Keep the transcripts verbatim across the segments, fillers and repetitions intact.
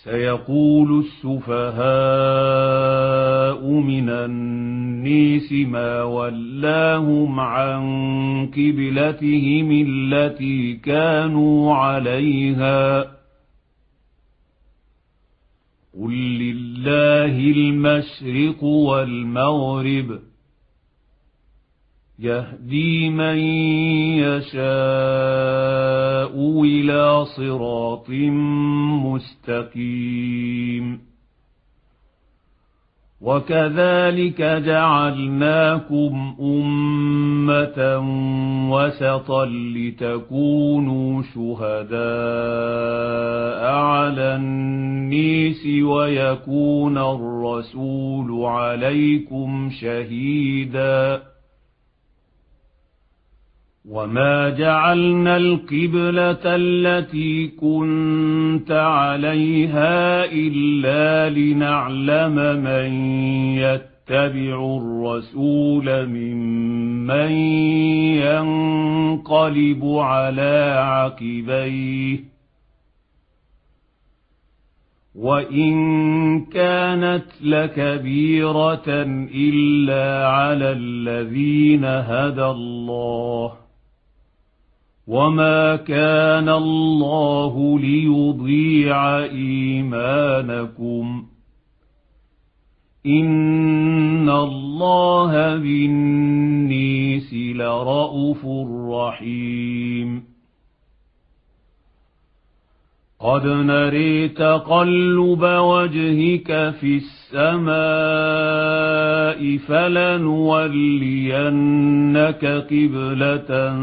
سيقول السفهاء من الناس ما ولاهم عن قبلتهم التي كانوا عليها قل لله المشرق والمغرب يهدي من يشاء إلى صراط مستقيم وكذلك جعلناكم أمة وسطا لتكونوا شهداء على الناس ويكون الرسول عليكم شهيدا وما جعلنا القبلة التي كنت عليها إلا لنعلم من يتبع الرسول ممن ينقلب على عقبيه وإن كانت لكبيرة إلا على الذين هدى الله وما كان الله ليضيع إيمانكم إن الله بالناس لرءوف رحيم قد نري تقلب وجهك في السماء فلنولينك قبلة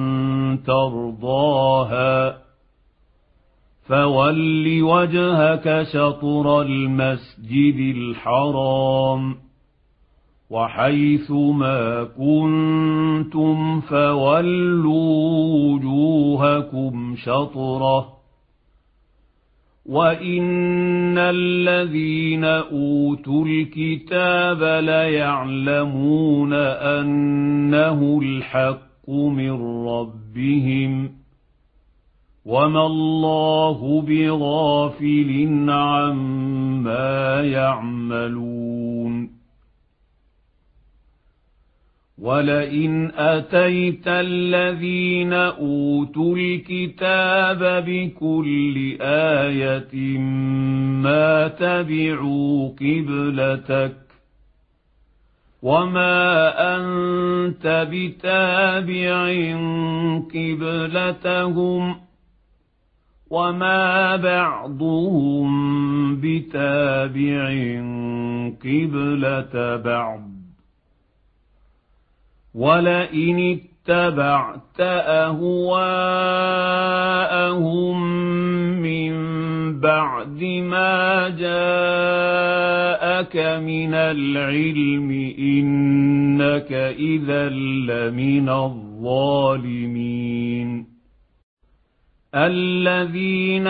ترضاها فول وجهك شطر المسجد الحرام وحيث ما كنتم فولوا وجوهكم شطره وإن الذين أوتوا الكتاب ليعلمون أنه الحق من ربهم وما الله بغافل عما يعملون ولئن أتيت الذين أوتوا الكتاب بكل آية ما تبعوا قبلتك وما أنت بتابع قبلتهم وما بعضهم بتابع قبلة بعض ولئن اتبعت أهواءهم من بعد ما جاءك من العلم إنك إذا لمن الظالمين الذين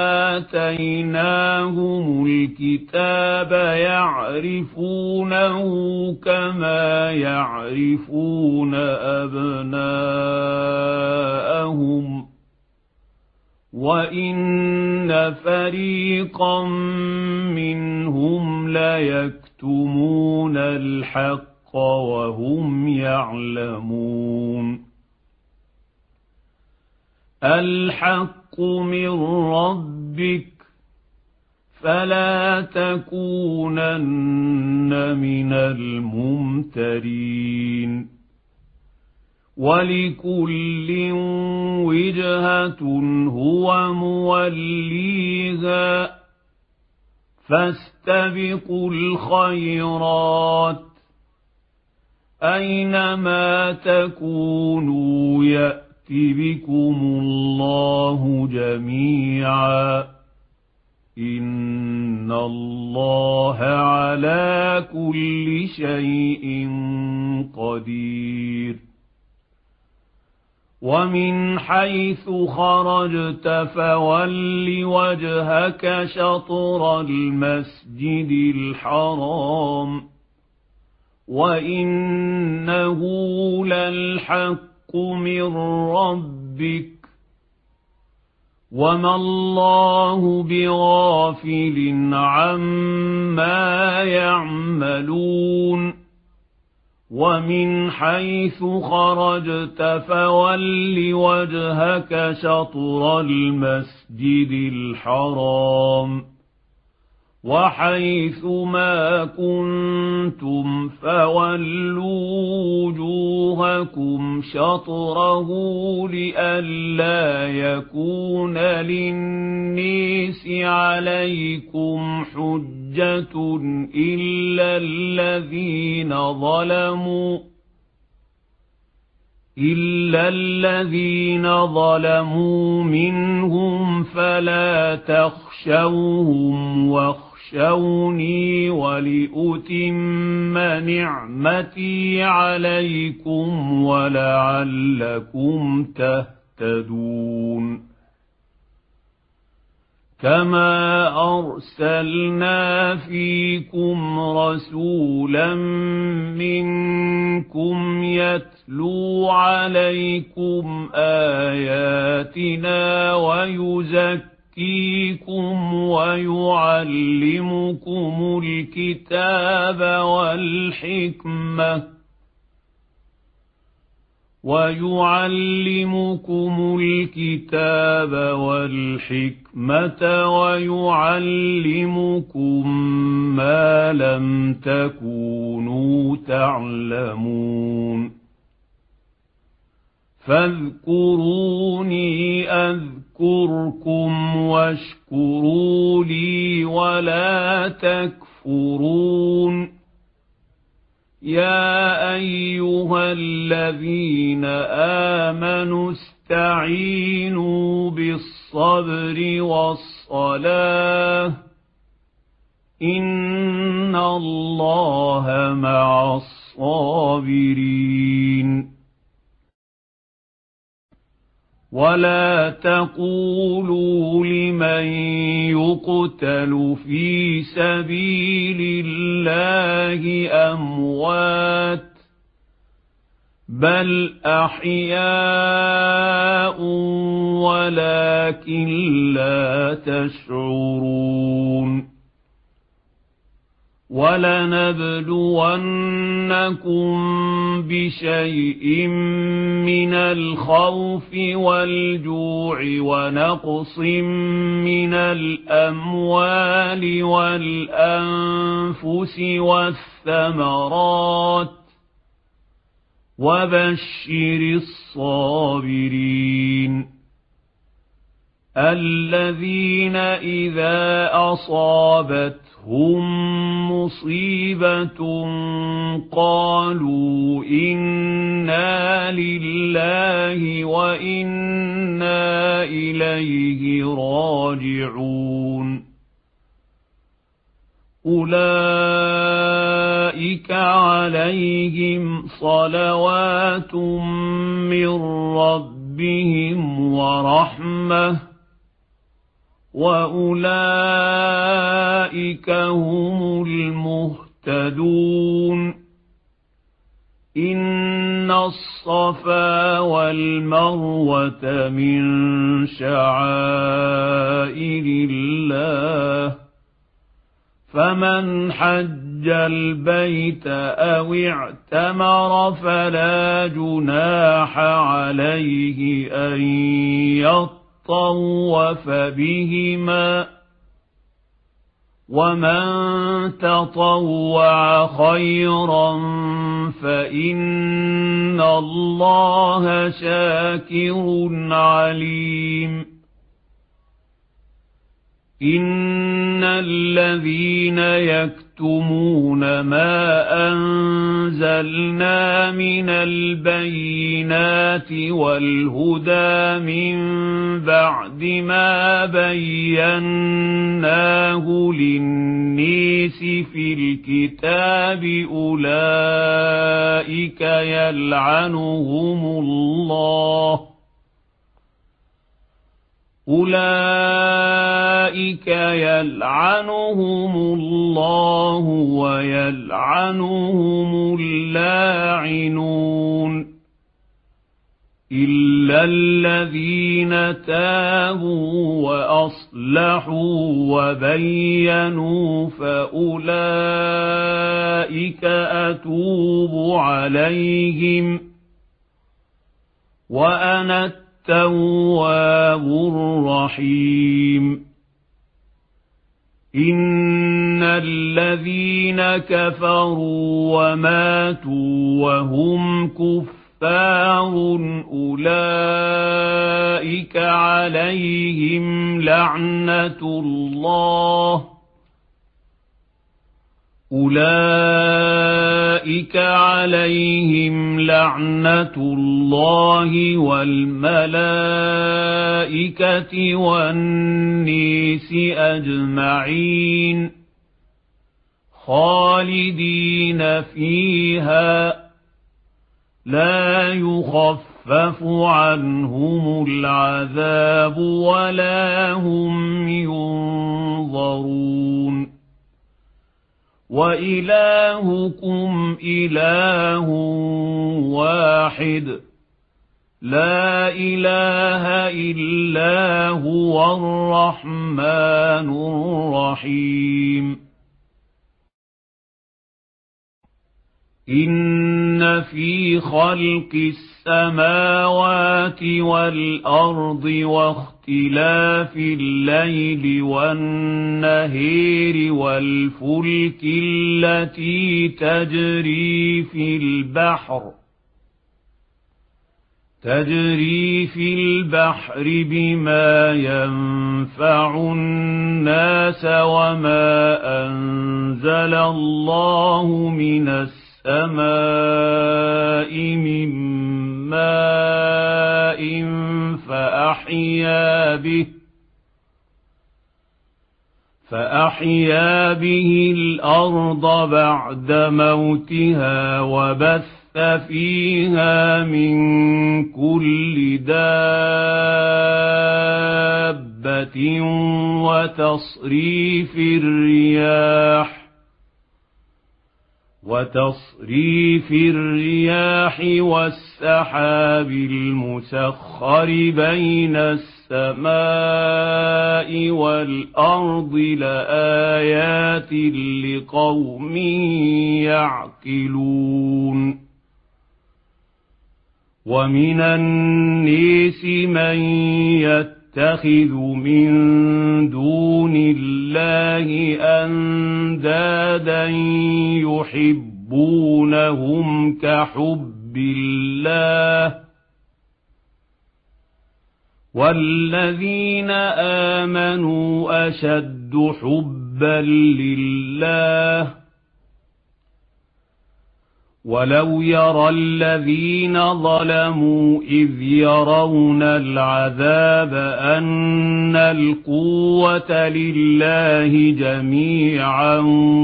آتيناهم الكتاب يعرفونه كما يعرفون أبناءهم وإن فريقا منهم ليكتمون الحق وهم يعلمون الحق من ربك فلا تكونن من الممترين ولكل وجهة هو موليها فاستبقوا الخيرات أينما تكونوا يأتي بكم الله جميعا إن الله على كل شيء قدير ومن حيث خرجت فول وجهك شطر المسجد الحرام وإنه للحق من ربك وما الله بغافل عما يعملون ومن حيث خرجت فول وجهك شطر المسجد الحرام وحيث ما كنتم فولوا وجوهكم شطره لئلا يكون للناس عليكم حجة إلا الذين ظلموا إلا الذين ظلموا منهم فلا تخشوهم واخشوني ولأتم نعمتي عليكم ولعلكم تهتدون كما أرسلنا فيكم رسولا منكم يتلو عليكم آياتنا ويزكيكم ويعلمكم الكتاب والحكمة ويعلمكم الكتاب والحكمة ويعلمكم ما لم تكونوا تعلمون فاذكروني أذكركم واشكروا لي ولا تكفرون يا أيها الذين آمنوا استعينوا بالصبر والصلاة إن الله مع الصابرين ولا تقولوا لمن يقتل في سبيل الله أموات بل أحياء ولكن لا تشعرون ولنبلونكم بشيء من الخوف والجوع ونقص من الأموال والأنفس والثمرات وبشر الصابرين الذين إذا أصابتهم مصيبة قالوا إنا لله وإنا إليه راجعون أولئك عليهم صلوات من ربهم ورحمة وأولئك هم المهتدون إن الصفا والمروة من شعائر الله فمن حج البيت أو اعتمر فلا جناح عليه أن يطلع طوف بهما ومن تطوع خيرا فإن الله شاكر عليم إن الذين يكتمون ما أنزلنا من البينات والهدى من بعد ما بيناه للناس في الكتاب أولئك يلعنهم الله أولئك يلعنهم الله ويلعنهم اللاعنون إلا الذين تابوا وأصلحوا وبينوا فأولئك أتوب عليهم وأنا التواب الرحيم إن الذين كفروا وماتوا وهم كفار أولئك عليهم لعنة الله أولئك عليهم لعنة الله والملائكة والناس أجمعين خالدين فيها لا يخفف عنهم العذاب ولا هم ينظرون وإلهكم إله واحد لا إله إلا هو الرحمن الرحيم إن في خلق السماوات والأرض واختلاف الليل والنهار والفلك التي تجري في البحر تجري في البحر بما ينفع الناس وما أنزل الله من السماء السماء من ماء فأحيا به فأحيا به الأرض بعد موتها وبث فيها من كل دابة وتصريف الرياح وتصريف الرياح والسحاب المسخر بين السماء والأرض لآيات لقوم يعقلون ومن الناس من يتخذ من دون الله أندادا يحبونهم كحب الله والذين آمنوا أشد حبا لله ولو يرى الذين ظلموا إذ يرون العذاب أن القوة لله جميعا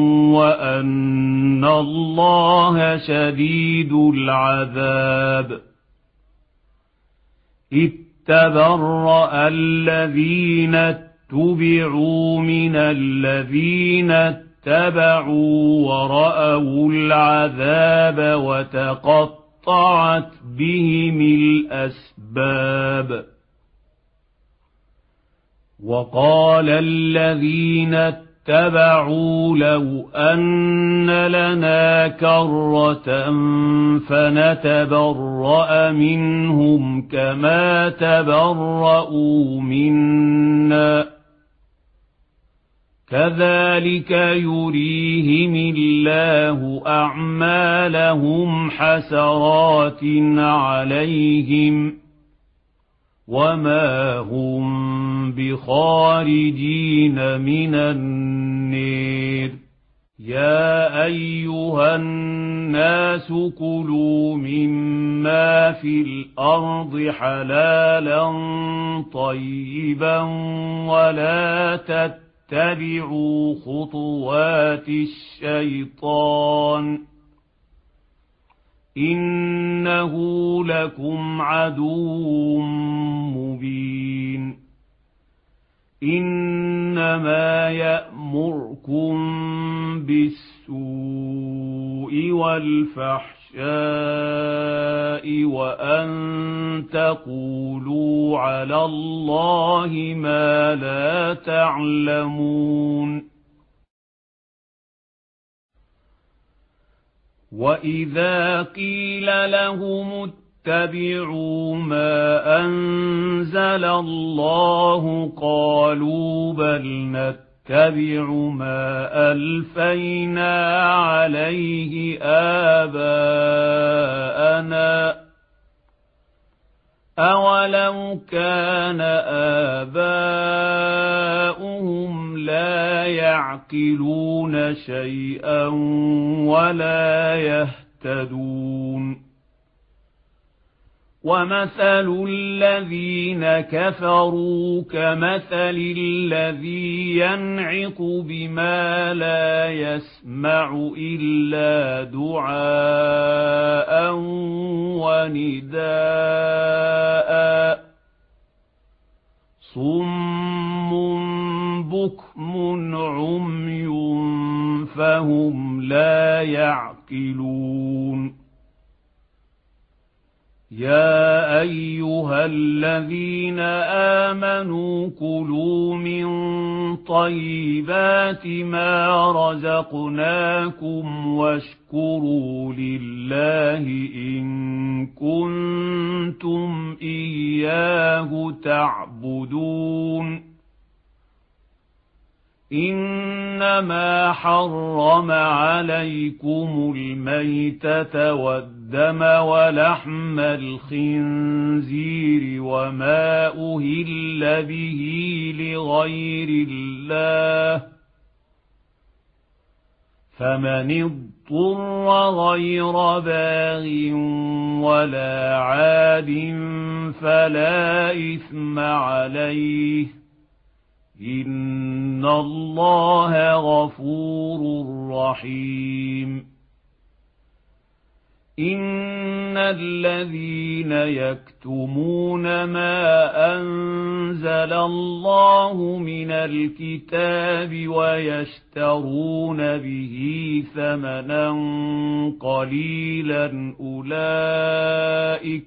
وأن الله شديد العذاب إذ تبرأ الذين اتبعوا من الذين اتبعوا ورأوا العذاب وتقطعت بهم الأسباب وقال الذين اتبعوا لو أن لنا كرة فنتبرأ منهم كما تبرأوا منا كذلك يريهم الله أعمالهم حسرات عليهم وما هم بخارجين من النار يا أيها الناس كلوا مما في الأرض حلالا طيبا ولا تتبعوا اتبعوا خطوات الشيطان إنه لكم عدو مبين إنما يأمركم بالسوء والفحشاء الفحشاء وأن تقولوا على الله ما لا تعلمون وإذا قيل لهم اتبعوا ما أنزل الله قالوا بل نتبع ما ألفينا عليه آباءنا أولو كان آباؤهم لا يعقلون شيئا ولا يهتدون ومثل الذين كفروا كمثل الذي ينعق بما لا يسمع إلا دعاء ونداء صم بكم عمي فهم لا يعقلون يا أيها الذين آمنوا كلوا من طيبات ما رزقناكم واشكروا لله إن كنتم إياه تعبدون إنما حرم عليكم الميتة والدم ولحم الخنزير وما أهل به لغير الله فمن اضطر غير باغ ولا عاد فلا إثم عليه إن الله غفور رحيم إن الذين يكتمون ما أنزل الله من الكتاب ويشترون به ثمنا قليلا أولئك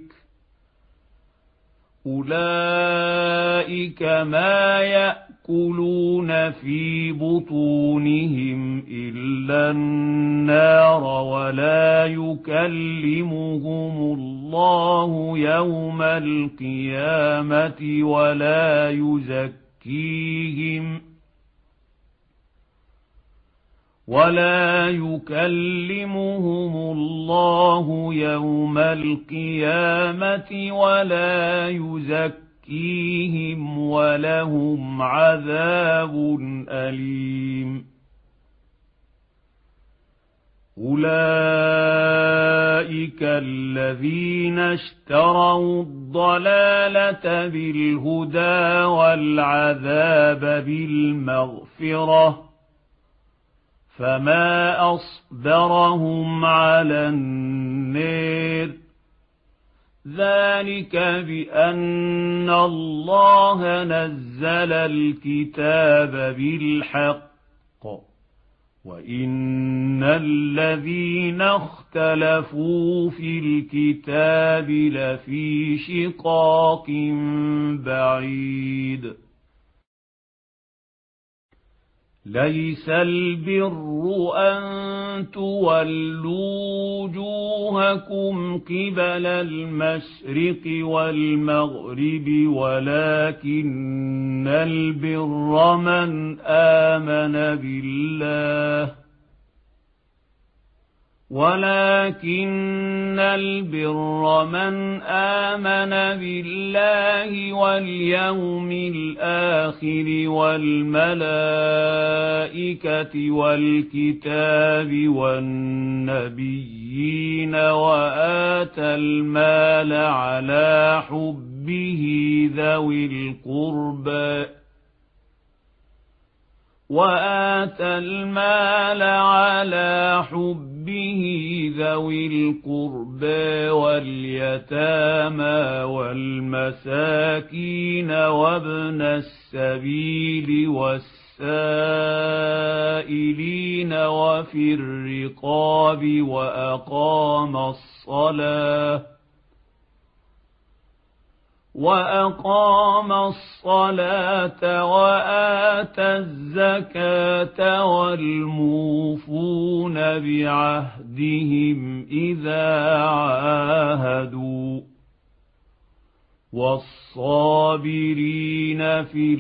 أولئك ما يأكلون في بطونهم إلا النار ولا يكلمهم الله يوم القيامة ولا يزكيهم ولا يكلمهم الله يوم القيامة ولا يزكيهم ولهم عذاب أليم أولئك الذين اشتروا الضلالة بالهدى والعذاب بالمغفرة فما أصبرهم على النار ذلك بأن الله نزل الكتاب بالحق وإن الذين اختلفوا في الكتاب لفي شقاق بعيد ليس البر أن تولوا وجوهكم قبل المشرق والمغرب ولكن البر من آمن بالله ولكن البر من آمن بالله واليوم الآخر والملائكة والكتاب والنبيين وآتى المال على حبه ذوي القربى وآتى المال على حبه ذوي القربى واليتامى والمساكين وابن السبيل والسائلين السائلين وفي الرقاب وأقام الصلاة وأقام الصلاة وآتى الزكاة والموفون بعهدهم إذا عاهدوا والصابرين في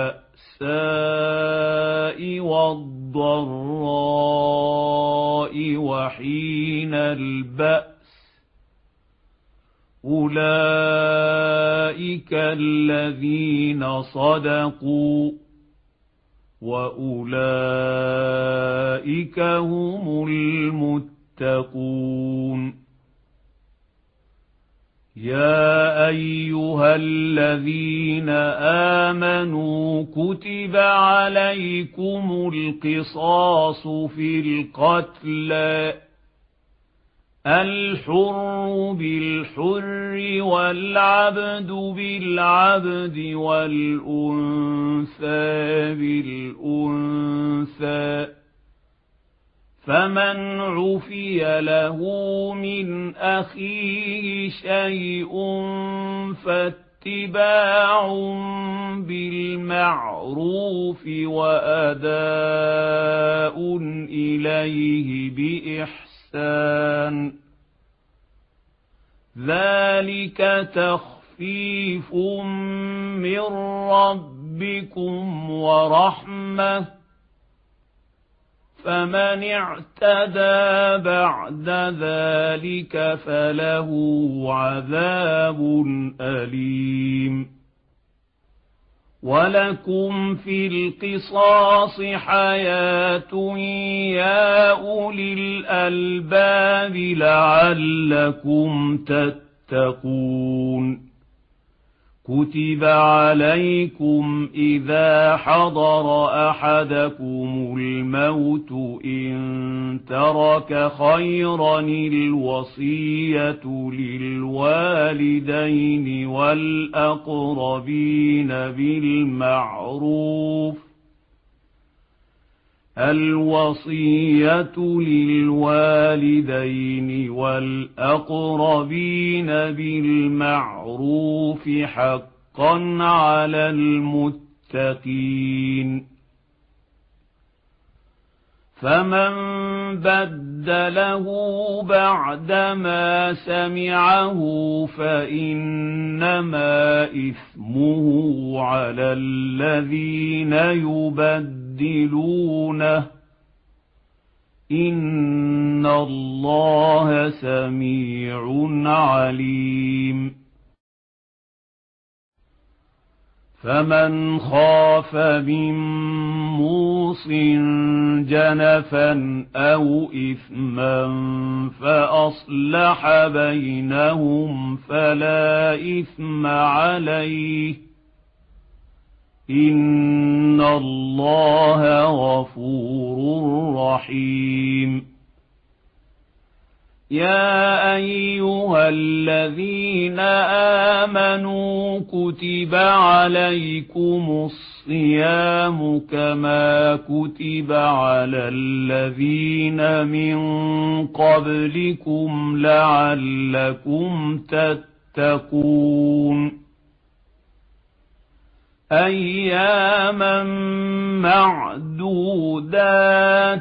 البأساء والضراء وحين البأس أولئك الذين صدقوا وأولئك هم المتقون يا أيها الذين آمنوا كتب عليكم القصاص في القتلى الحر بالحر والعبد بالعبد والأنثى بالأنثى فمن عفي له من أخيه شيء فاتباع بالمعروف وأداء إليه بإحسان ذلك تخفيف من ربكم ورحمة فمن اعتدى بعد ذلك فله عذاب أليم ولكم في القصاص حياة يا أولي الألباب لعلكم تتقون كتب عليكم إذا حضر أحدكم الموت إن ترك خيرا الوصية للوالدين والأقربين بالمعروف الوصية للوالدين والأقربين بالمعروف حقا على المتقين فمن بدله بعدما سمعه فإنما إثمه على الذين يبدلونه إن الله سميع عليم فمن خاف من موص جنفا أو إثما فأصلح بينهم فلا إثم عليه إن الله غفور رحيم يا أيها الذين آمنوا كتب عليكم الصيام كما كتب على الذين من قبلكم لعلكم تتقون أياما معدودات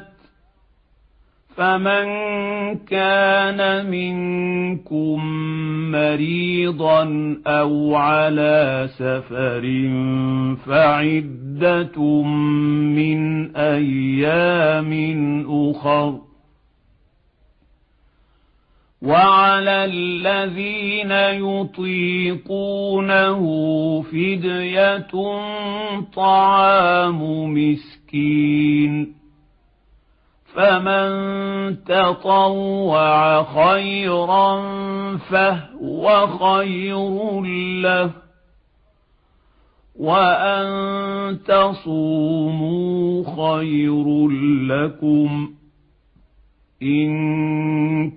فمن كان منكم مريضا أو على سفر فعدة من أيام أخر وعلى الذين يطيقونه فدية طعام مسكين فمن تطوع خيرا فهو خير له وأن تصوموا خير لكم إن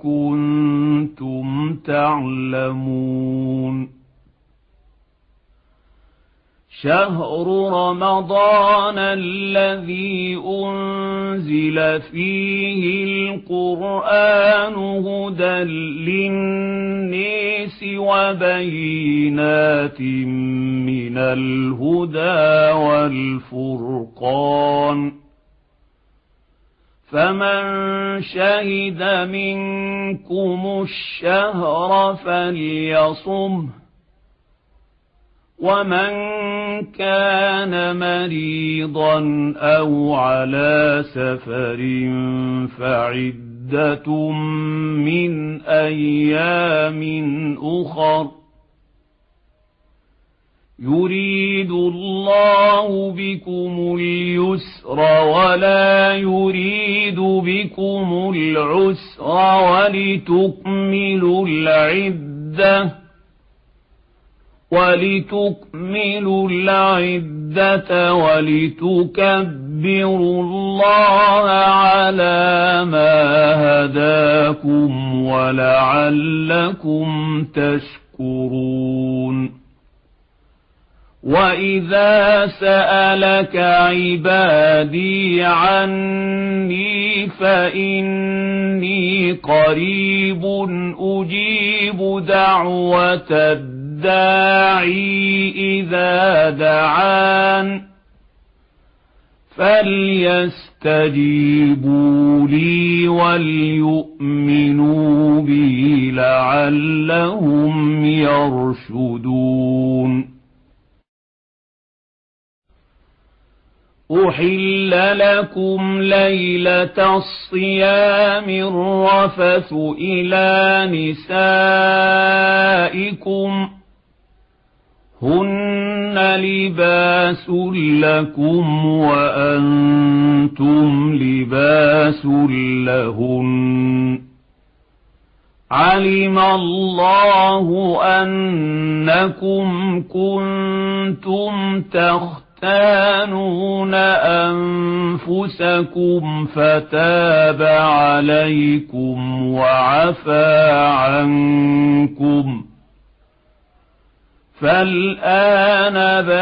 كنتم تعلمون شهر رمضان الذي أنزل فيه القرآن هدى للناس وبينات من الهدى والفرقان فمن شهد منكم الشهر فليصمه ومن كان مريضا أو على سفر فعدة من أيام أخر يريد الله بكم اليسر ولا يريد بكم العسر ولتكملوا العدة ولتكملوا العدة ولتكبروا الله على ما هداكم ولعلكم تشكرون وإذا سألك عبادي عني فإني قريب أجيب دعوة الداعي إذا دعان فليستجيبوا لي وليؤمنوا بي لعلهم يرشدون أحل لكم ليلة الصيام الرفث إلى نسائكم هن لباس لكم وأنتم لباس لهن علم الله أنكم كنتم تختانون أنفسكم فتاب عليكم وعفى عنكم فالآن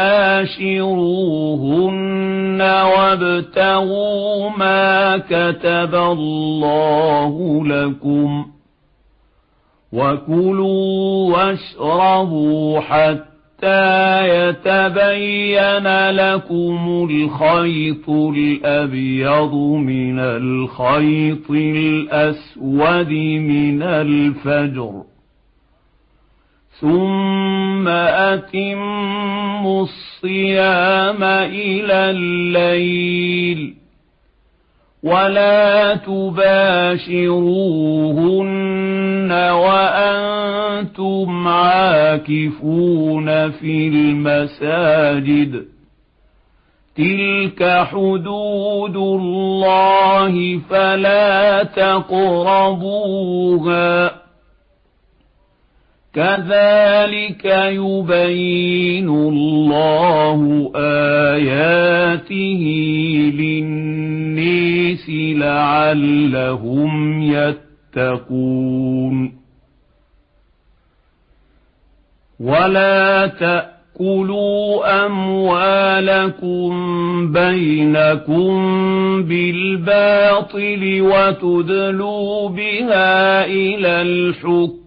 باشروهن وابتغوا ما كتب الله لكم وكلوا واشربوا حتى يتبين لكم الخيط الأبيض من الخيط الأسود من الفجر ثم أتموا الصيام إلى الليل ولا تباشروهن وأنتم عاكفون في المساجد تلك حدود الله فلا تقربوها كذلك يبين الله آياته للناس لعلهم يتقون ولا تأكلوا أموالكم بينكم بالباطل وتدلوا بها إلى الحكم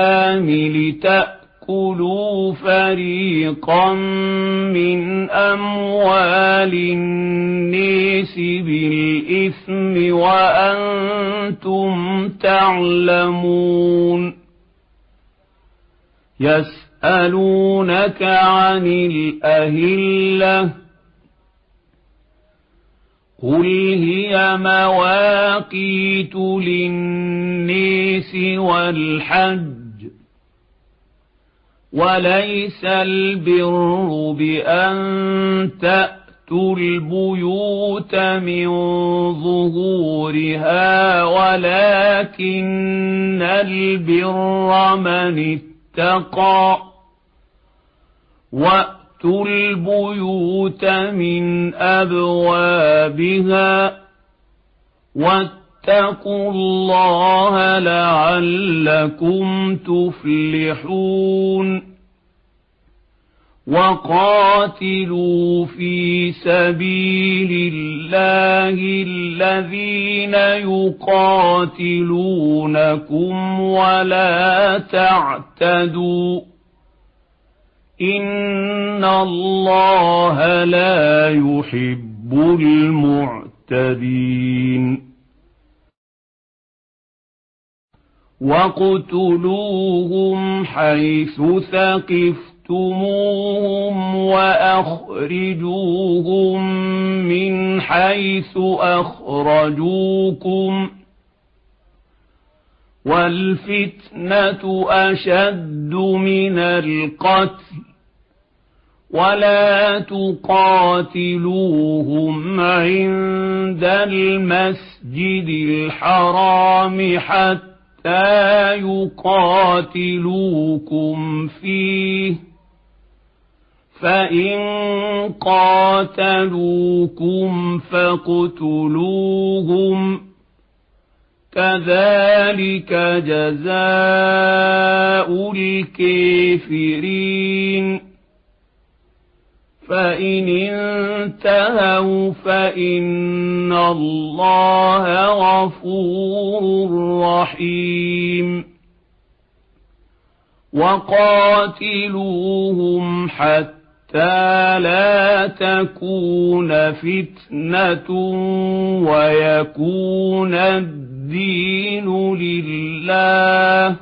لتأكلوا فريقا من أموال الناس بالإثم وأنتم تعلمون يسألونك عن الأهلة قل هي مواقيت للناس والحج وليس البر بأن تأتوا البيوت من ظهورها ولكن البر من اتقى وأتوا البيوت من أبوابها واتقوا الله لعلكم تفلحون وقاتلوا في سبيل الله الذين يقاتلونكم ولا تعتدوا إن الله لا يحب المعتدين واقتلوهم حيث ثقفتموهم وأخرجوهم من حيث أخرجوكم والفتنة أشد من القتل ولا تقاتلوهم عند المسجد الحرام حتى يقاتلوكم فيه فإن قاتلوكم فاقتلوهم كذلك جزاء الكافرين فإن انتهوا فإن الله غفور رحيم وقاتلوهم حتى لا تكون فتنة ويكون الدين لله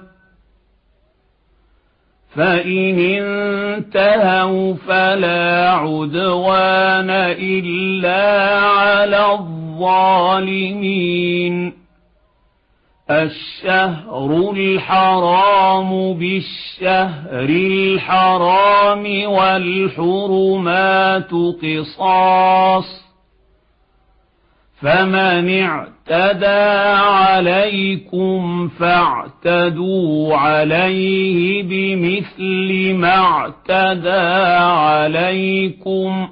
فإن انتهوا فلا عدوان إلا على الظالمين الشهر الحرام بالشهر الحرام والحرمات قصاص فمن اعتدى عليكم فاعتدوا عليه بمثل ما اعتدى عليكم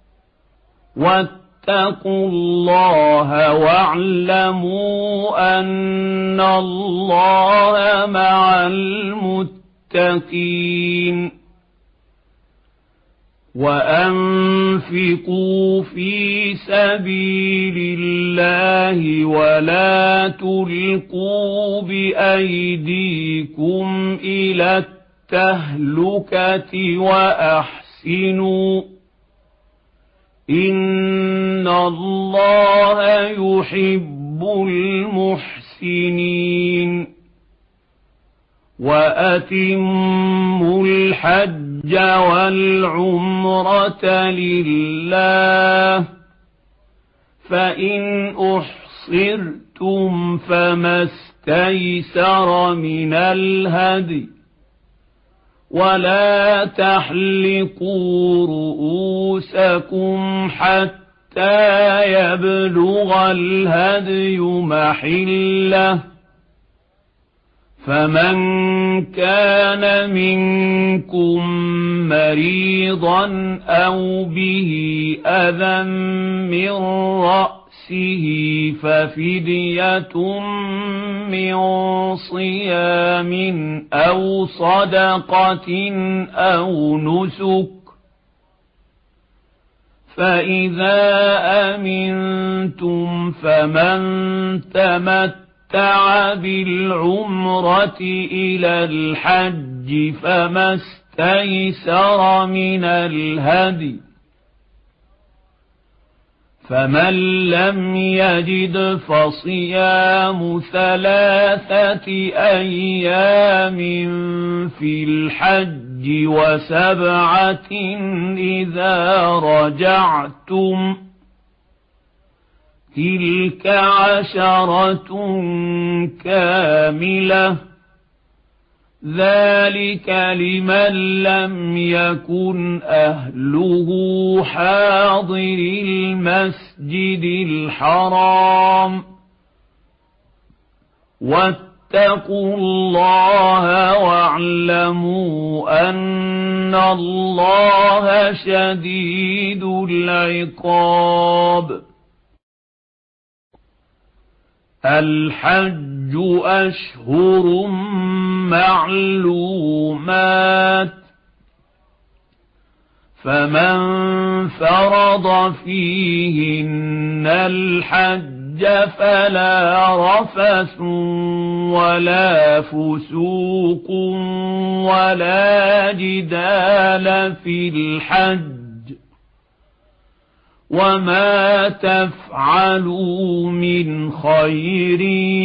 واتقوا الله واعلموا أن الله مع المتقين وأنفقوا في سبيل الله ولا تلقوا بأيديكم إلى التهلكة وأحسنوا إن الله يحب المحسنين وأتموا الحج والعمرة لله فإن أحصرتم فما استيسر من الهدي ولا تحلقوا رؤوسكم حتى يبلغ الهدي محله فمن كان منكم مريضا أو به أذى من رأسه ففدية من صيام أو صدقة أو نسك فإذا أمنتم فمن تمتع بالعمرة إلى الحج فما استيسر من الهدي فمن لم يجد فصيام ثلاثة أيام في الحج وسبعة إذا رجعتم تلك عشرة كاملة ذلك لمن لم يكن أهله حاضر المسجد الحرام واتقوا الله واعلموا أن الله شديد العقاب الحج أشهر معلومات فمن فرض فيهن الحج فلا رفث ولا فسوق ولا جدال في الحج، وما تفعلوا من خير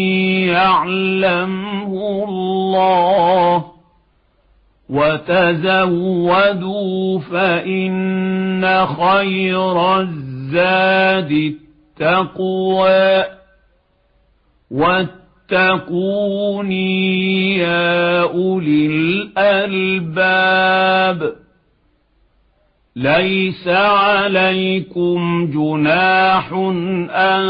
يعلمه الله، وتزودوا فإن خير الزاد التقوى، واتقون يا أولي الألباب. ليس عليكم جناح أن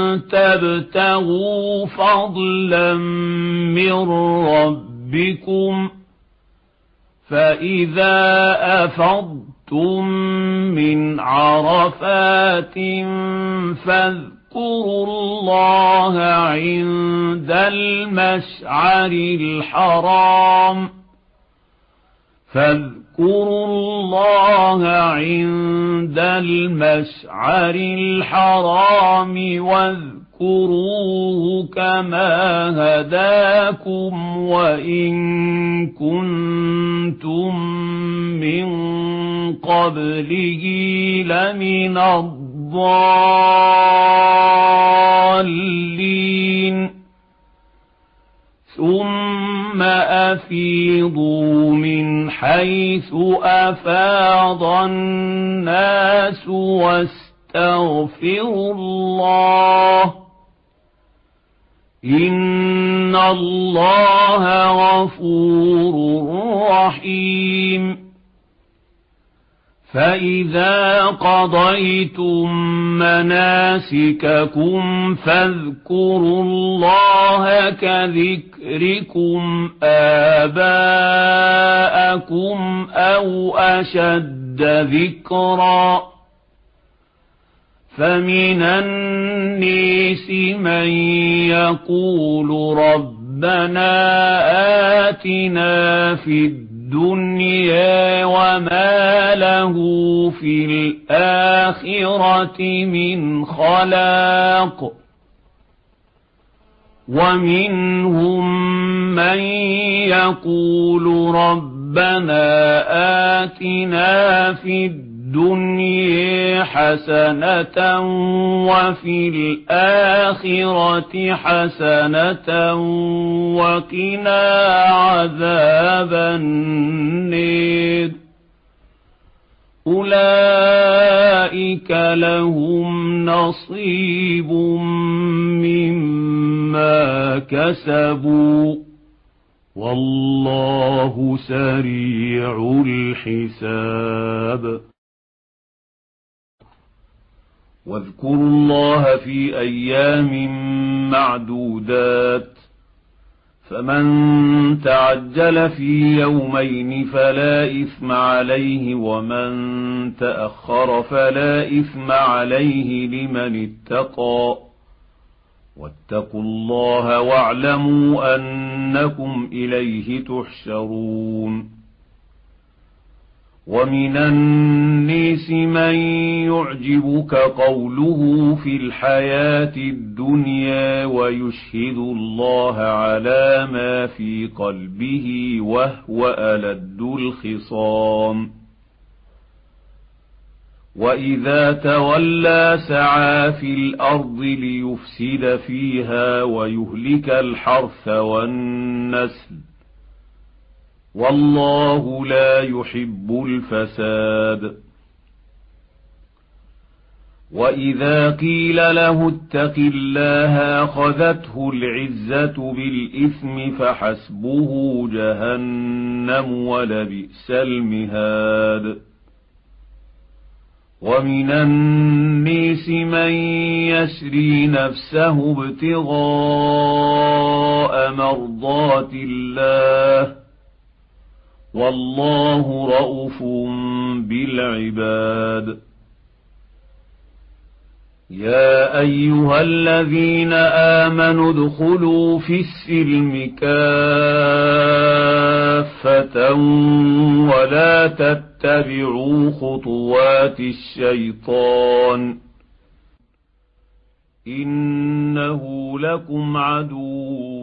تبتغوا فضلا من ربكم، فإذا أفضتم من عرفات فاذكروا الله عند المشعر الحرام فاذكروا الله عند المشعر الحرام واذكروه كما هداكم وإن كنتم من قبله لمن الضالين. ثم أفيضوا من حيث أفاض الناس واستغفروا الله، إن الله غفور رحيم. فإذا قضيتم مناسككم فاذكروا الله كذكركم آباءكم أو أشد ذكرا، فمن الناس من يقول ربنا آتنا في الدنيا الدنيا وما له في الآخرة من خلاق، ومنهم من يقول ربنا آتنا في الدنيا حسنة وفي الآخرة حسنة وقنا عذاب النار. أولئك لهم نصيب مما كسبوا والله سريع الحساب. واذكروا الله في أيام معدودات، فمن تعجل في يومين فلا إثم عليه ومن تأخر فلا إثم عليه لمن اتقى، واتقوا الله واعلموا أنكم إليه تحشرون. ومن الناس من يعجبك قوله في الحياة الدنيا ويشهد الله على ما في قلبه وهو ألد الخصام، وإذا تولى سعى في الأرض ليفسد فيها ويهلك الحرث والنسل، والله لا يحب الفساد. وإذا قيل له اتق الله أخذته العزة بالإثم فحسبه جهنم ولبئس المهاد. ومن الناس من يشري نفسه ابتغاء مرضات الله والله رءوف بالعباد. يا أيها الذين آمنوا ادخلوا في السلم كافة ولا تتبعوا تتبعوا خطوات الشيطان إنه لكم عدو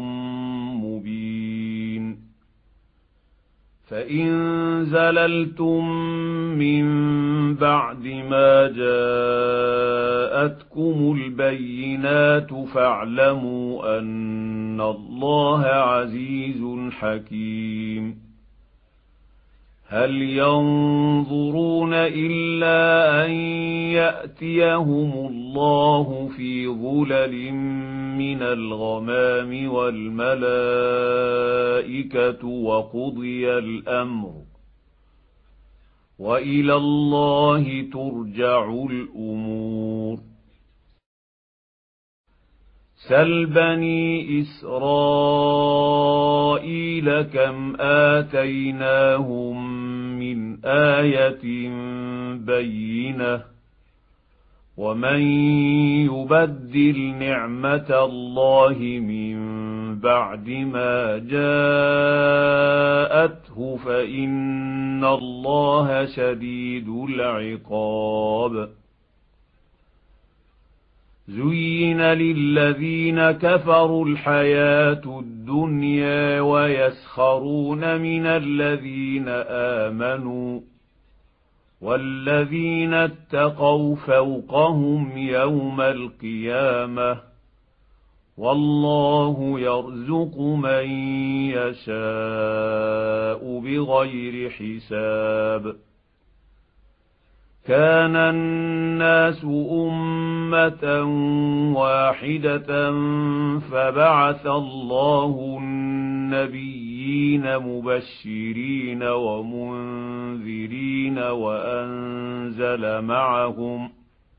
مبين فإن زللتم من بعد ما جاءتكم البينات فاعلموا أن الله عزيز حكيم هل ينظرون إلا أن يأتيهم الله في ظلل من الغمام والملائكة وقضي الأمر وإلى الله ترجع الأمور سل بني إسرائيل كم آتيناهم من آية بينة ومن يبدل نعمة الله من بعد ما جاءته فإن الله شديد العقاب زين للذين كفروا الحياة الدنيا ويسخرون من الذين آمنوا والذين اتقوا فوقهم يوم القيامة والله يرزق من يشاء بغير حساب كان الناس أمة واحدة فبعث الله النبيين مبشرين ومنذرين وأنزل معهم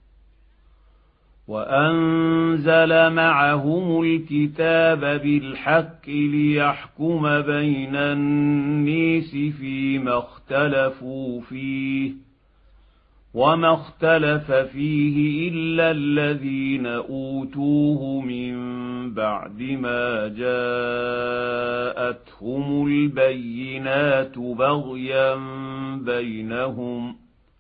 وأنزل معهم الكتاب بالحق ليحكم بين الناس فيما اختلفوا فيه وما اختلف فيه إلا الذين أوتوه من بعد ما جاءتهم البينات بغيا بينهم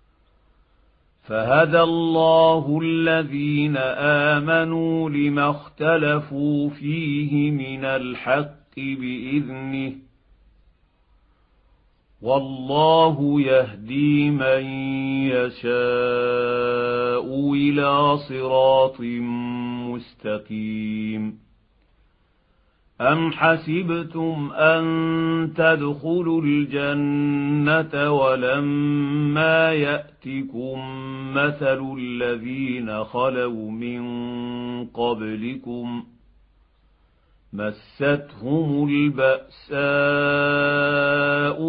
فهدى الله الذين آمنوا لما اختلفوا فيه من الحق بإذنه والله يهدي من يشاء إلى صراط مستقيم أم حسبتم أن تدخلوا الجنة ولما يأتكم مثل الذين خلوا من قبلكم مستهم البأساء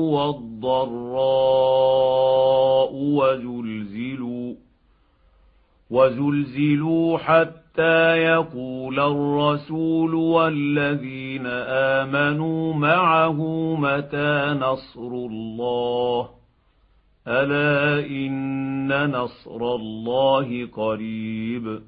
والضراء وزلزلوا وزلزلوا حتى يقول الرسول والذين آمنوا معه متى نصر الله ألا إن نصر الله قريب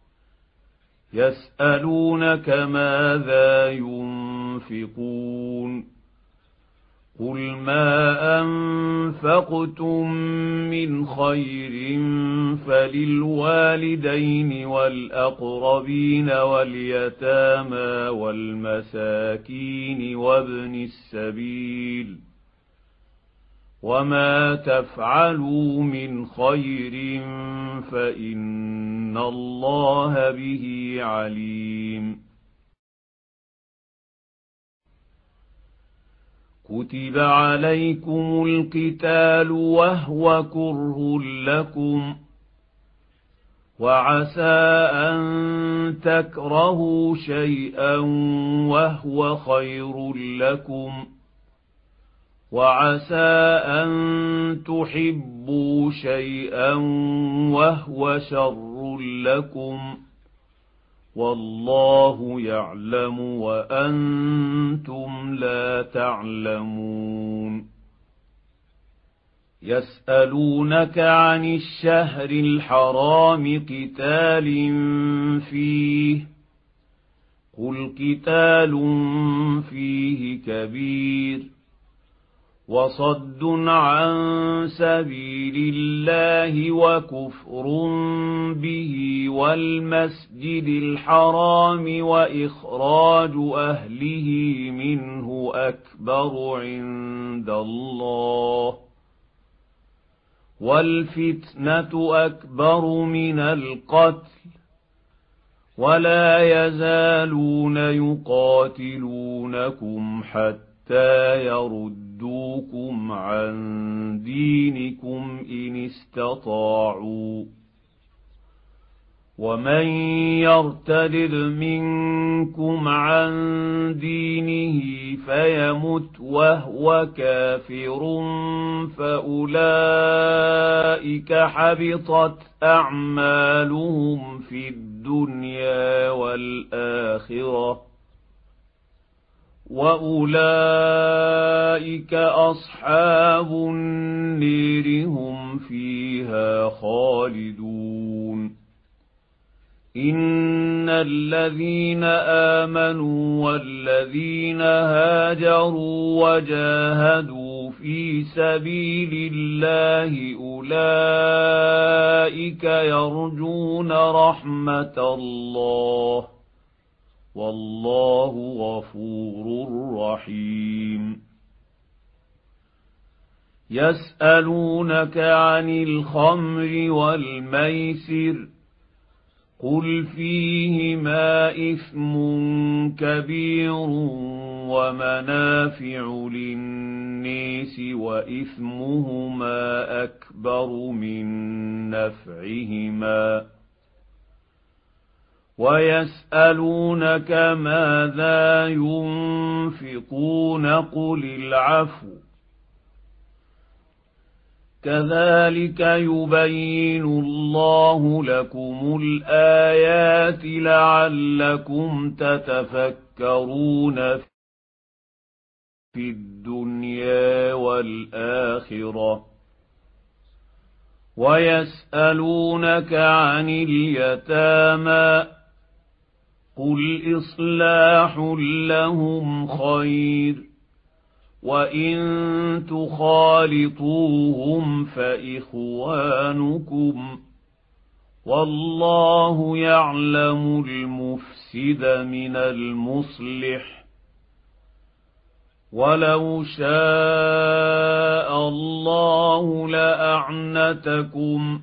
يسألونك ماذا ينفقون قل ما أنفقتم من خير فللوالدين والأقربين واليتامى والمساكين وابن السبيل وما تفعلوا من خير فإن الله به عليم كتب عليكم القتال وهو كره لكم وعسى أن تكرهوا شيئا وهو خير لكم وعسى أن تحبوا شيئا وهو شر لكم والله يعلم وأنتم لا تعلمون يسألونك عن الشهر الحرام قتال فيه قل قتال فيه كبير وصد عن سبيل الله وكفر به والمسجد الحرام وإخراج أهله منه أكبر عند الله والفتنة أكبر من القتل ولا يزالون يقاتلونكم حتى يردوكم عن دينكم إن استطاعوا ومن يرتد منكم عن دينه فيمت وهو كافر فأولئك حبطت أعمالهم في الدنيا والآخرة وأولئك أصحاب النير هم فيها خالدون إن الذين آمنوا والذين هاجروا وجاهدوا في سبيل الله أولئك يرجون رحمة الله والله غفور رحيم يسألونك عن الخمر والميسر قل فيهما إثم كبير ومنافع للناس وإثمهما أكبر من نفعهما ويسألونك ماذا ينفقون قل العفو كذلك يبين الله لكم الآيات لعلكم تتفكرون في الدنيا والآخرة ويسألونك عن اليتامى قل إصلاح لهم خير وإن تخالطوهم فإخوانكم والله يعلم المفسد من المصلح ولو شاء الله لأعنتكم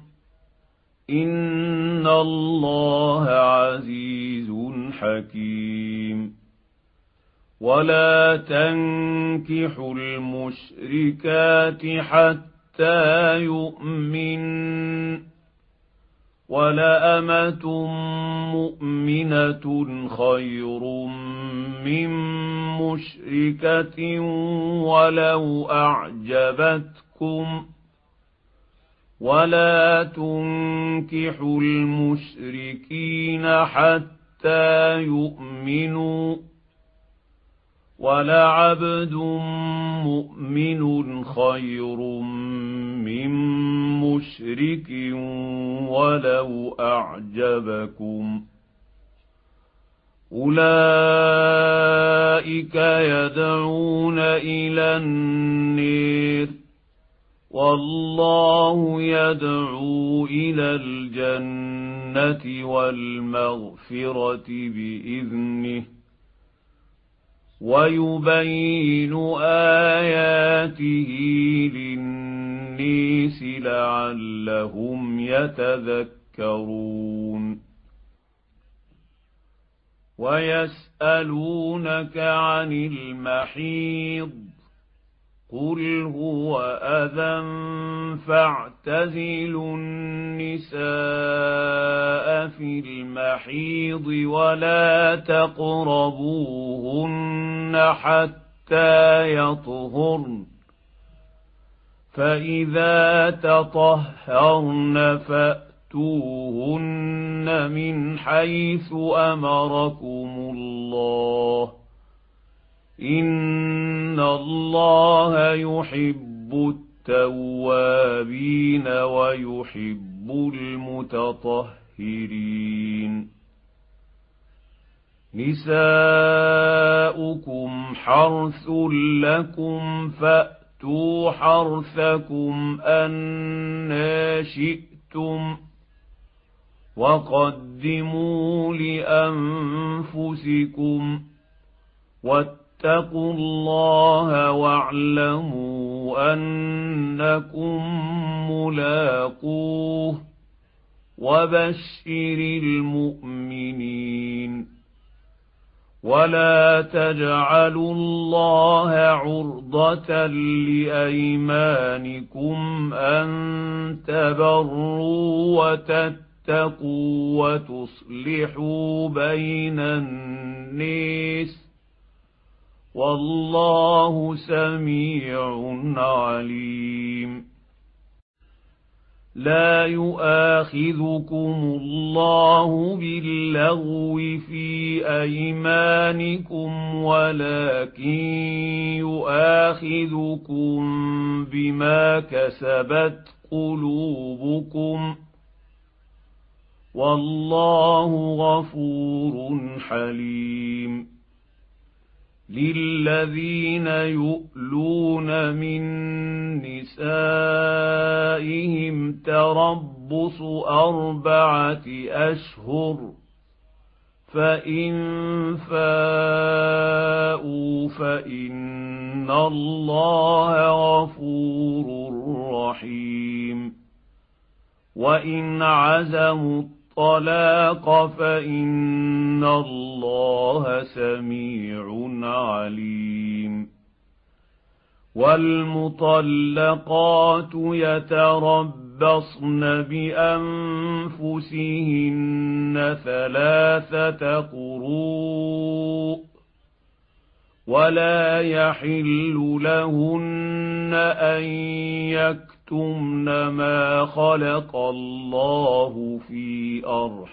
إن الله عزيز حكيم ولا تنكحوا المشركات حتى يؤمن ولأمة مؤمنة خير من مشركة ولو أعجبتكم ولا تنكحوا المشركين حتى يؤمنوا ولعبد مؤمن خير من مشرك ولو أعجبكم أولئك يدعون إلى النار والله يدعو إلى الجنة والمغفرة بإذنه ويبين آياته للناس لعلهم يتذكرون ويسألونك عن المحيض قل هو أذى فاعتزلوا النساء في المحيض ولا تقربوهن حتى يطهرن فإذا تطهرن فأتوهن من حيث أمركم الله إن الله يحب التوابين ويحب المتطهرين نساؤكم حرث لكم فأتوا وَأْتُوا حَرْثَكُمْ أَنَّىٰ شِئْتُمْ وَقَدِّمُوا لِأَنفُسِكُمْ وَاتَّقُوا اللَّهَ وَاعْلَمُوا أَنَّكُم مُّلَاقُوهُ وَبَشِّرِ الْمُؤْمِنِينَ وَلَا تَجْعَلُوا اللَّهَ عُرْضَةً لِّأَيْمَانِكُمْ أَن تَبَرُّوا وَتَتَّقُوا وَتُصْلِحُوا بَيْنَ النَّاسِ وَاللَّهُ سَمِيعٌ عَلِيمٌ لا يؤاخذكم الله باللغو في أيمانكم ولكن يؤاخذكم بما كسبت قلوبكم والله غفور حليم للذين يؤلون من نسائهم تربص أربعة أشهر فإن فاءوا فإن الله غفور رحيم وإن عزموا الطلاق فإن الله سميع عليم والمطلقات يتربصن بأنفسهن ثلاثة قروء ولا يحل لهن أن يكتمن ما خلق الله في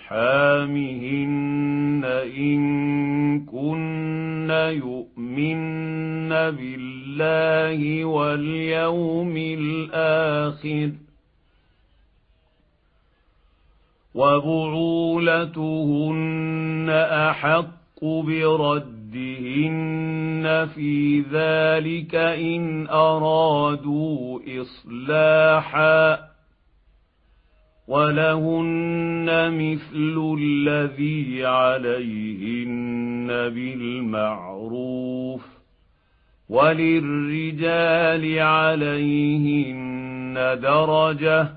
أرحامهن إن كن يؤمن بالله واليوم الآخر وبعولتهن أحق بردهن في ذلك إن أرادوا إصلاحا ولهن مثل الذي عليهن بالمعروف وللرجال عليهن درجة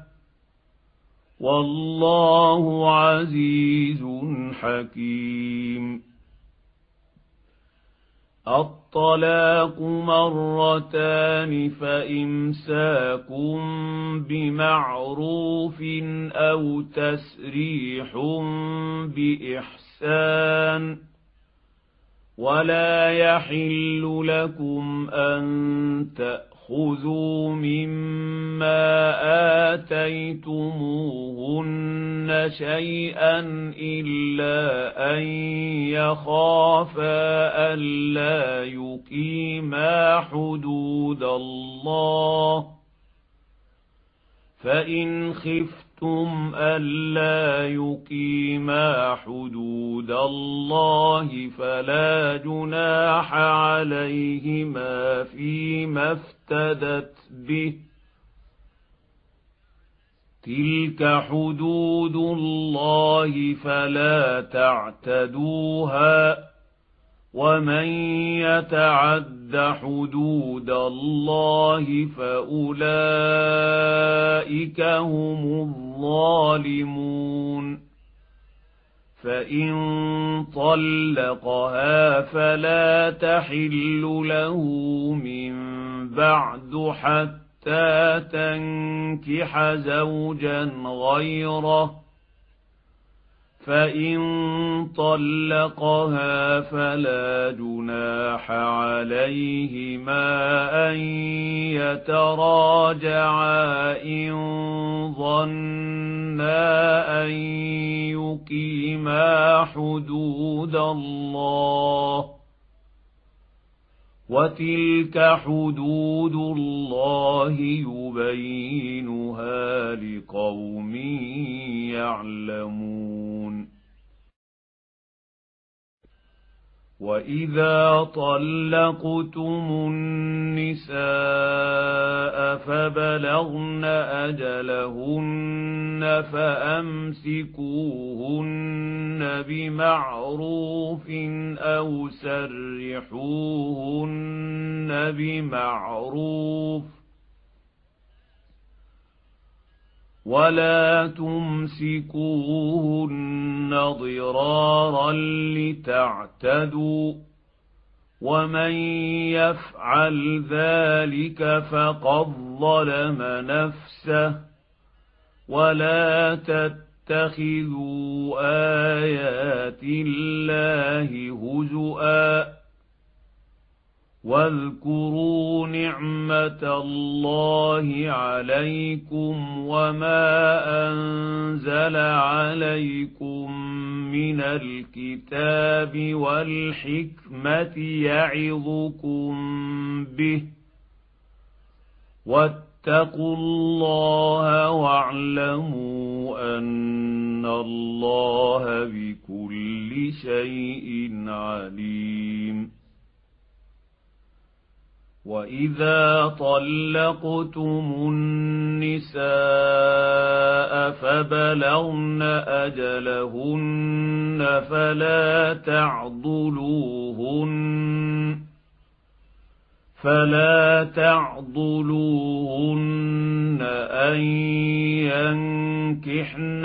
والله عزيز حكيم الطلاق مرتان فإمساك بمعروف أو تسريح بإحسان ولا يحل لكم أن تأخذوا مما آتيتموهن شيئا إلا أن يخافا ألا يقيما حدود الله فإن خفتم ألا يقيما حدود الله فلا جناح عليهما فيما افتدت به تلك حدود الله فلا تعتدوها ومن يتعد حدود الله فأولئك هم الظالمون فإن طلقها فلا تحل له من بعد حتى تنكح زوجا غيره فإن طلقها فلا جناح عليهما أن يتراجعا إن ظنا أن يقيما حدود الله وتلك حدود الله يبينها لقوم يعلمون وإذا طلقتم النساء فبلغن أجلهن فأمسكوهن بمعروف أو سرحوهن بمعروف ولا تمسكوهن ضرارا لتعتدوا ومن يفعل ذلك فقد ظلم نفسه ولا تتخذوا آيات الله هزؤا واذكروا نعمة الله عليكم وما أنزل عليكم من الكتاب والحكمة يعظكم به واتقوا الله واعلموا أن الله بكل شيء عليم وإذا طلقتم النساء فبلغن أجلهن فلا تعضلوهن فلا تعضلوهن أن ينكحن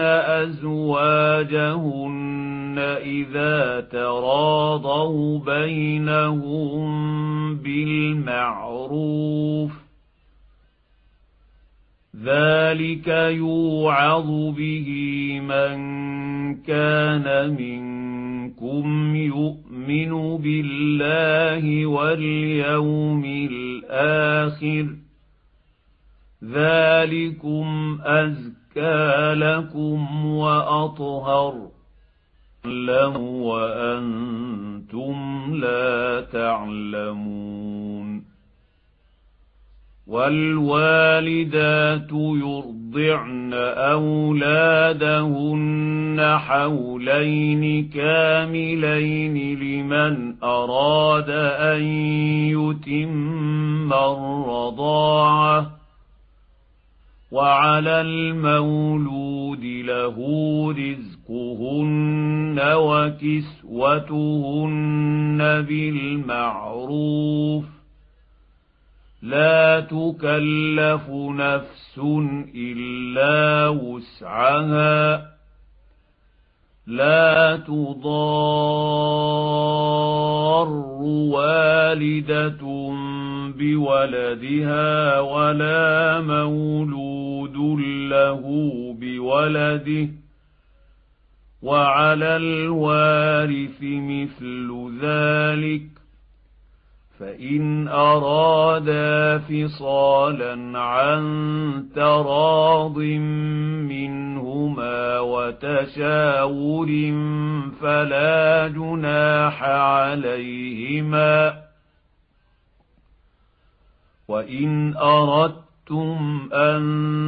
أزواجهن إذا تراضوا بينهم بالمعروف ذلك يوعظ به من كان منكم يؤمن بالله واليوم الآخر ذلكم أزكى لكم وأطهر وأنتم لا تعلمون والوالدات يرضعن أولادهن حولين كاملين لمن أراد أن يتم الرضاعة وعلى المولود له رزقهن وكسوتهن بالمعروف لا تكلف نفس إلا وسعها لا تضار والدة بولدها ولا مولود له بولده وعلى الوارث مثل ذلك فإن أرادا فصالا عن تراض منهما وتشاور فلا جناح عليهما وإن أردتم أن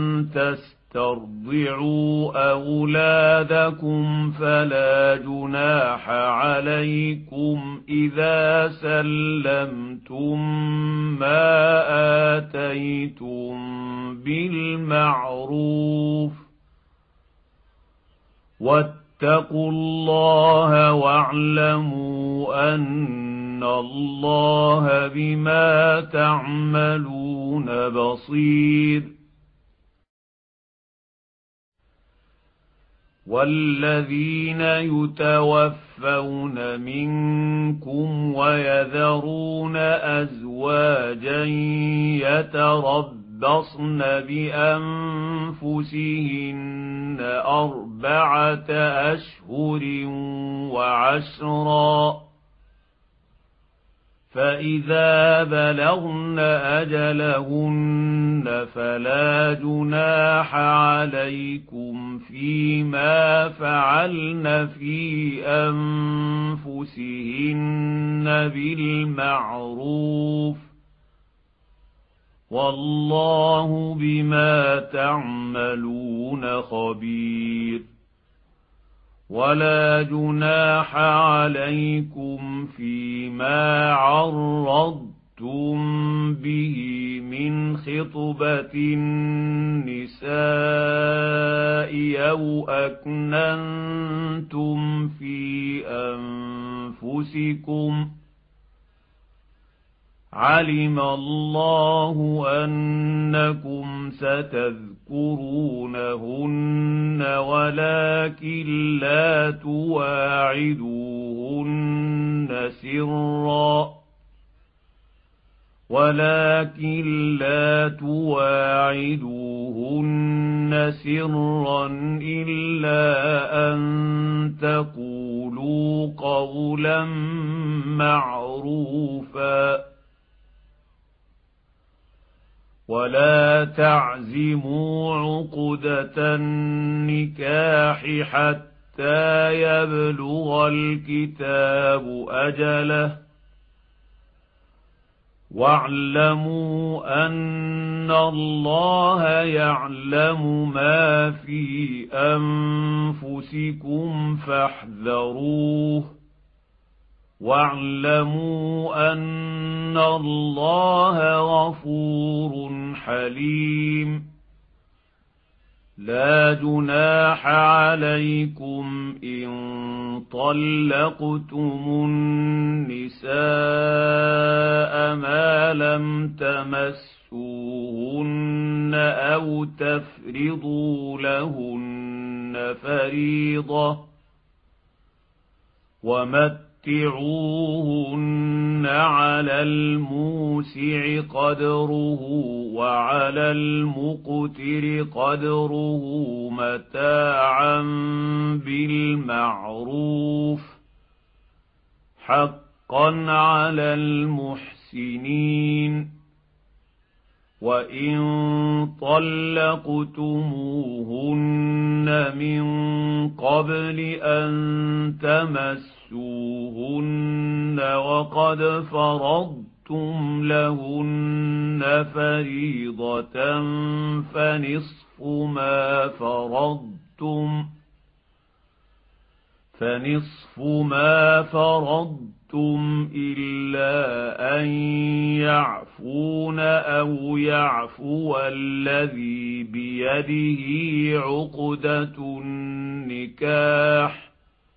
تسترضعوا أولادكم فلا جناح عليكم إذا سلمتم ما آتيتم بالمعروف واتقوا الله واعلموا أن الله بما تعملون بصير والذين يتوفون منكم ويذرون أزواجا يتربصن بأنفسهن أربعة أشهر وعشرا فإذا بلغن أجلهن فلا جناح عليكم فيما فعلن في أنفسهن بالمعروف والله بما تعملون خبير ولا جناح عليكم فيما عرضتم به من خطبة النساء أو أكننتم في أنفسكم علم الله أنكم ستذكرونهن ولكن لا تواعدوهن سرا ولكن لا تواعدوهن سرا إلا أن تقولوا قولا معروفا ولا تعزموا عقدة النكاح حتى يبلغ الكتاب أجله واعلموا أن الله يعلم ما في أنفسكم فاحذروه واعلموا أن الله غفور حليم لا جناح عليكم إن طلقتم النساء ما لم تمسوهن أو تفرضوا لهن فريضة ومتعوهن على الموسع قدره وعلى المقتر قدره متاعا بالمعروف حقا على المحسنين وإن طلقتموهن من قبل أن تمسوهن وقد فرضتم لهن فريضة فنصف ما فرضتم فنصف ما فرضتم إلا أن يعفون أو يعفو الذي بيده عقدة النكاح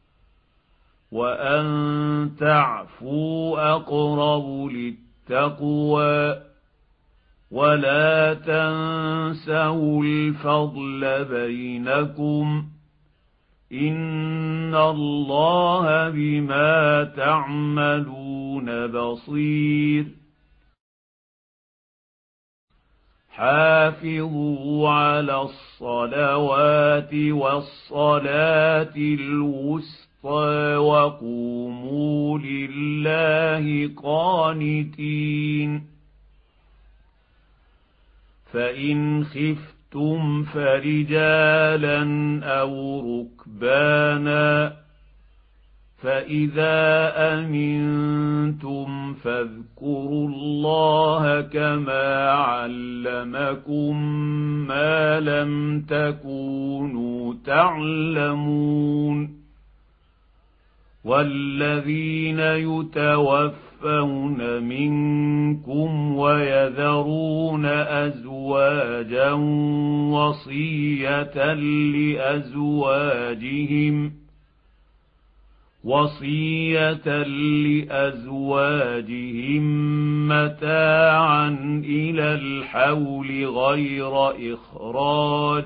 وأن تعفوا أقرب للتقوى ولا تنسوا الفضل بينكم إن الله بما تعملون بصير حافظوا على الصلوات والصلاة الوسطى وقوموا لله قانتين فإن خفتم فرجالا أو ركبانا فإذا أمنتم فاذكروا الله كما علمكم ما لم تكونوا تعلمون والذين يتوفون منكم ويذرون أزواجا وصية لأزواجهم وصية لأزواجهم متاعا إلى الحول غير إخراج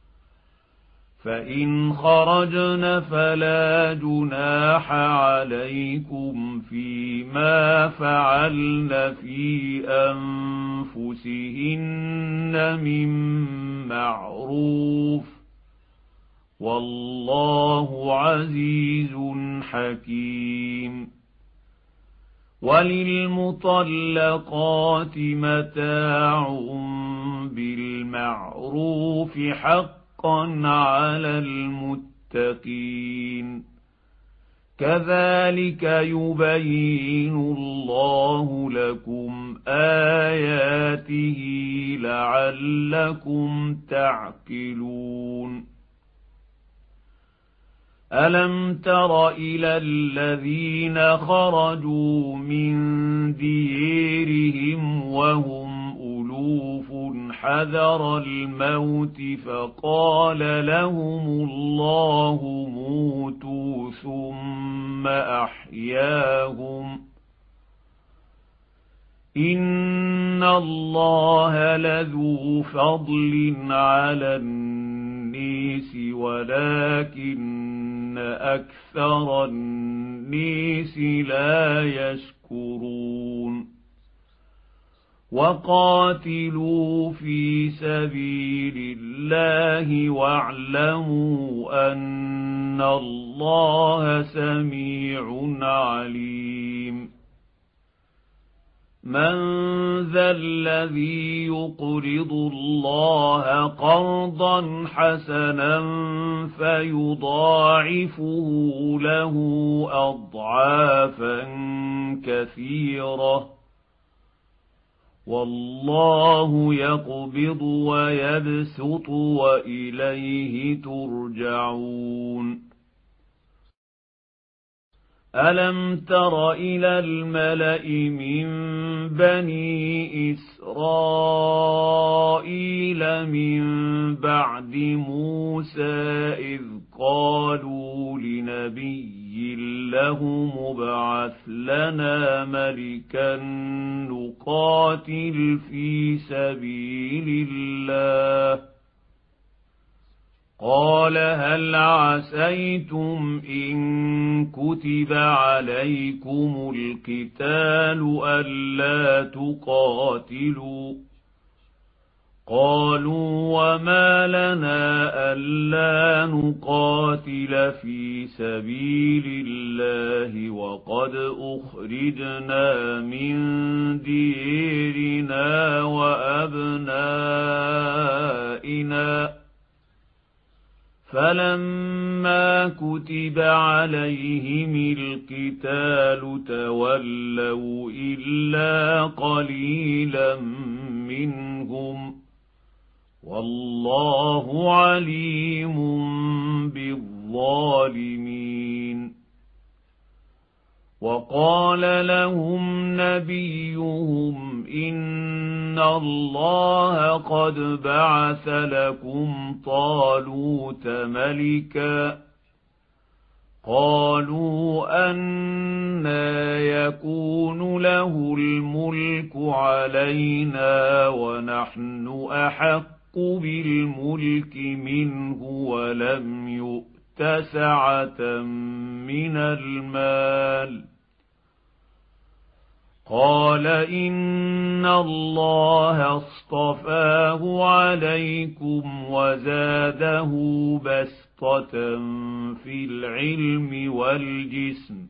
فإن خرجن فلا جناح عليكم فيما فعلن في أنفسهن من معروف والله عزيز حكيم وللمطلقات متاع بالمعروف حقا على المتقين كذلك يبين الله لكم آياته لعلكم تعقلون ألم تر إلى الذين خرجوا من ديرهم وهم ألوف حذر الموت فقال لهم الله موتوا ثم أحياهم إن الله لذو فضل على الناس ولكن أكثر الناس لا يشكرون وقاتلوا في سبيل الله واعلموا أن الله سميع عليم من ذا الذي يقرض الله قرضا حسنا فيضاعفه له أضعافا كثيرة والله يقبض ويبسط وإليه ترجعون ألم تر إلى الملأ من بني إسرائيل من بعد موسى إذ قالوا لنبي له مبعث لنا ملكا نقاتل في سبيل الله قال هل عسيتم إن كتب عليكم القتال ألا تقاتلوا قالوا وما لنا ألا نقاتل في سبيل الله وقد أخرجنا من ديرنا وأبنائنا فلما كتب عليهم القتال تولوا إلا قليلا منهم والله عليم بالظالمين وقال لهم نبيهم إن الله قد بعث لكم طالوت ملكا قالوا أنى يكون له الملك علينا ونحن أحق بالملك منه ولم يؤت سعة من المال قال إن الله اصطفاه عليكم وزاده بسطة في العلم والجسم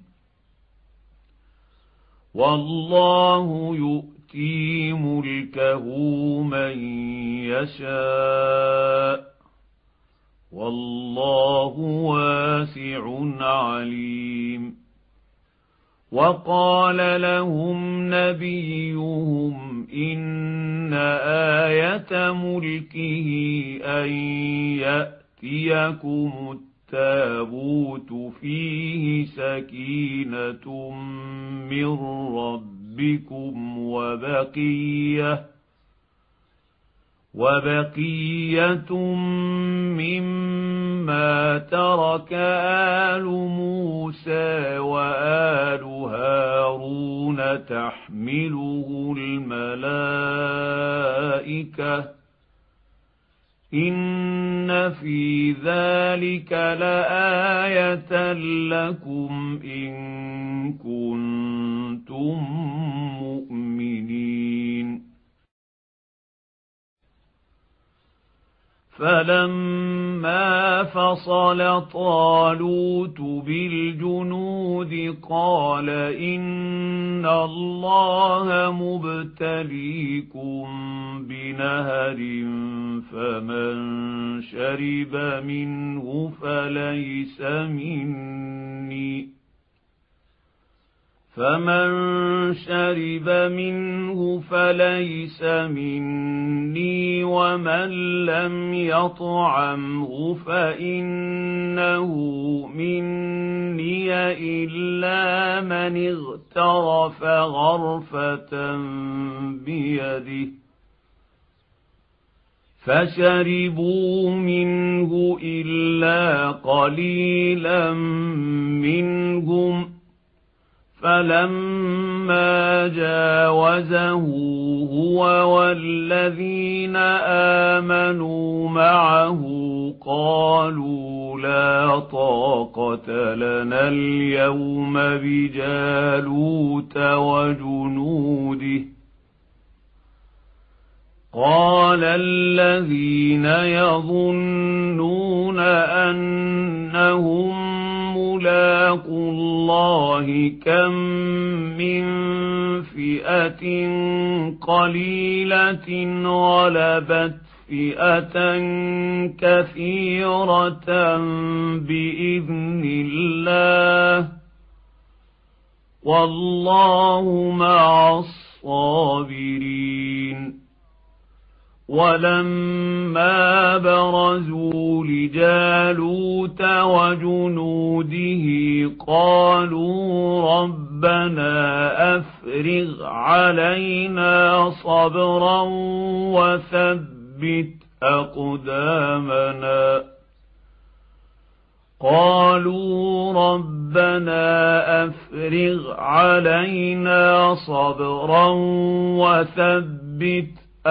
والله يؤتي ملكه من يشاء والله واسع عليم وقال لهم نبيهم إن آية ملكه أن يأتيكم التابوت فيه سكينة من ربكم وبقية وبقية مما ترك آل موسى وآل هارون تحمله الملائكة إن في ذلك لآية لكم إن كنتم مؤمنين فلما فصل طالوت بالجنود قال إن الله مبتليكم بنهر فمن شرب منه فليس مني فمن شرب منه فليس مني ومن لم يطعمه فإنه مني إلا من اغترف غرفة بيده فشربوا منه إلا قليلا منهم فلما جاوزه هو والذين آمنوا معه قالوا لا طاقة لنا اليوم بجالوت وجنوده قال الذين يظنون أنهم ملاقو الله كم من فئة قليلة غلبت فئة كثيرة بإذن الله والله مع الصابرين ولما برزوا لجالوت وجنوده قالوا ربنا أفرغ علينا صبرا وثبت أقدامنا قالوا ربنا أفرغ علينا صبرا وثبت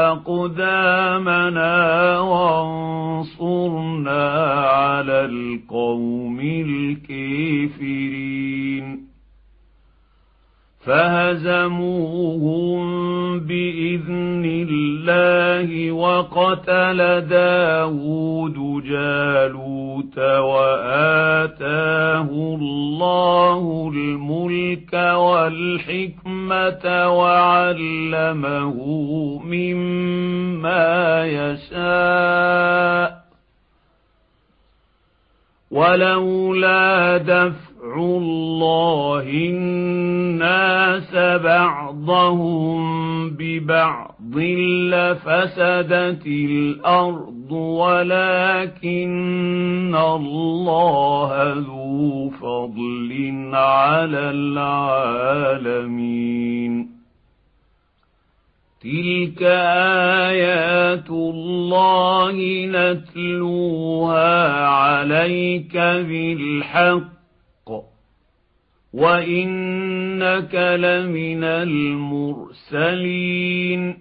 أقدامنا وانصرنا على القوم الكافرين فهزموهم بإذن الله وقتل داود جالوت وآتاه الله الملك والحكمة وعلمه مما يشاء ولولا دفع الله الناس بعضهم ببعض لفسدت الأرض ولكن الله ذو فضل على العالمين تلك آيات الله نتلوها عليك بالحق وإنك لمن المرسلين